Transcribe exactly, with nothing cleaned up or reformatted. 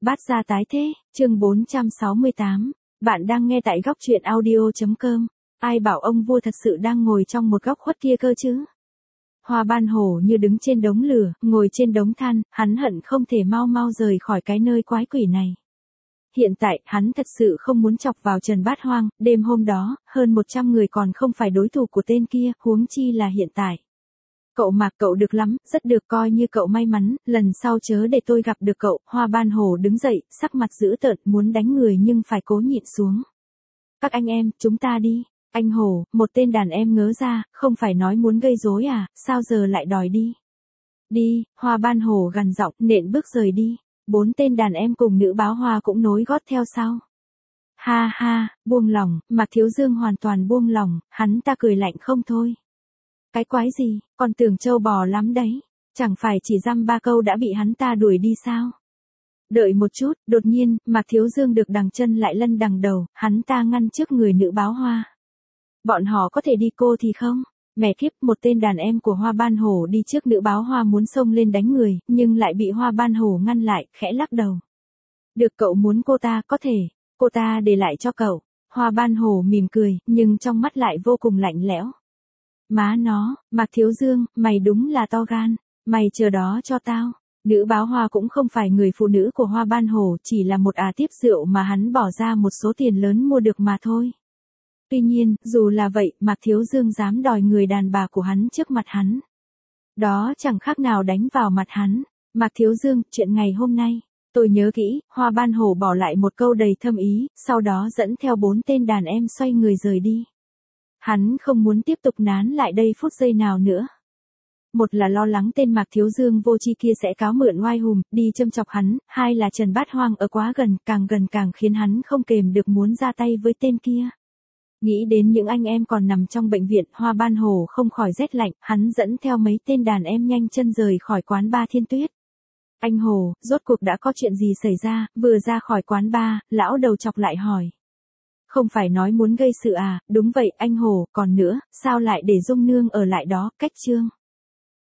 Bát gia tái thế, chương bốn trăm sáu mươi tám. Bạn đang nghe tại góc truyện audio chấm com. Ai bảo ông vua thật sự đang ngồi trong một góc khuất kia cơ chứ? Hoa Ban Hổ như đứng trên đống lửa, ngồi trên đống than, hắn hận không thể mau mau rời khỏi cái nơi quái quỷ này. Hiện tại, hắn thật sự không muốn chọc vào Trần Bát Hoang, đêm hôm đó, hơn một trăm người còn không phải đối thủ của tên kia, huống chi là hiện tại. Cậu Mạc, cậu được lắm, rất được, coi như cậu may mắn, lần sau chớ để tôi gặp được cậu. Hoa Ban Hổ đứng dậy, sắc mặt dữ tợn, muốn đánh người nhưng phải cố nhịn xuống. Các anh em, chúng ta đi. Anh Hổ, một tên đàn em ngớ ra, không phải nói muốn gây rối à, sao giờ lại đòi đi? Đi, Hoa Ban Hổ gằn giọng, nện bước rời đi. Bốn tên đàn em cùng nữ báo Hoa cũng nối gót theo sau. Ha ha, buông lỏng, Mạc Thiếu Dương hoàn toàn buông lỏng, hắn ta cười lạnh không thôi. Cái quái gì, còn tưởng trâu bò lắm đấy, chẳng phải chỉ dăm ba câu đã bị hắn ta đuổi đi sao? Đợi một chút, đột nhiên, Mạc Thiếu Dương được đằng chân lại lân đằng đầu, hắn ta ngăn trước người nữ báo Hoa. Bọn họ có thể đi cô thì không? Mẹ kiếp, một tên đàn em của Hoa Ban Hổ đi trước nữ báo Hoa muốn xông lên đánh người, nhưng lại bị Hoa Ban Hổ ngăn lại, khẽ lắc đầu. Được, cậu muốn cô ta, có thể, cô ta để lại cho cậu. Hoa Ban Hổ mỉm cười, nhưng trong mắt lại vô cùng lạnh lẽo. Má nó, Mạc Thiếu Dương, mày đúng là to gan, mày chờ đó cho tao. Nữ báo Hoa cũng không phải người phụ nữ của Hoa Ban Hổ, chỉ là một à tiếp rượu mà hắn bỏ ra một số tiền lớn mua được mà thôi. Tuy nhiên, dù là vậy, Mạc Thiếu Dương dám đòi người đàn bà của hắn trước mặt hắn. Đó chẳng khác nào đánh vào mặt hắn. Mạc Thiếu Dương, chuyện ngày hôm nay, tôi nhớ kỹ. Hoa Ban Hổ bỏ lại một câu đầy thâm ý, sau đó dẫn theo bốn tên đàn em xoay người rời đi. Hắn không muốn tiếp tục nán lại đây phút giây nào nữa. Một là lo lắng tên Mạc Thiếu Dương vô tri kia sẽ cáo mượn oai hùm, đi châm chọc hắn, hai là Trần Bát Hoang ở quá gần, càng gần càng khiến hắn không kềm được muốn ra tay với tên kia. Nghĩ đến những anh em còn nằm trong bệnh viện, Hoa Ban Hổ không khỏi rét lạnh, hắn dẫn theo mấy tên đàn em nhanh chân rời khỏi quán bar Thiên Tuyết. Anh Hổ, rốt cuộc đã có chuyện gì xảy ra? Vừa ra khỏi quán bar, lão đầu chọc lại hỏi. Không phải nói muốn gây sự à? Đúng vậy, anh Hổ, còn nữa, sao lại để Dung Nương ở lại đó? Cách chương.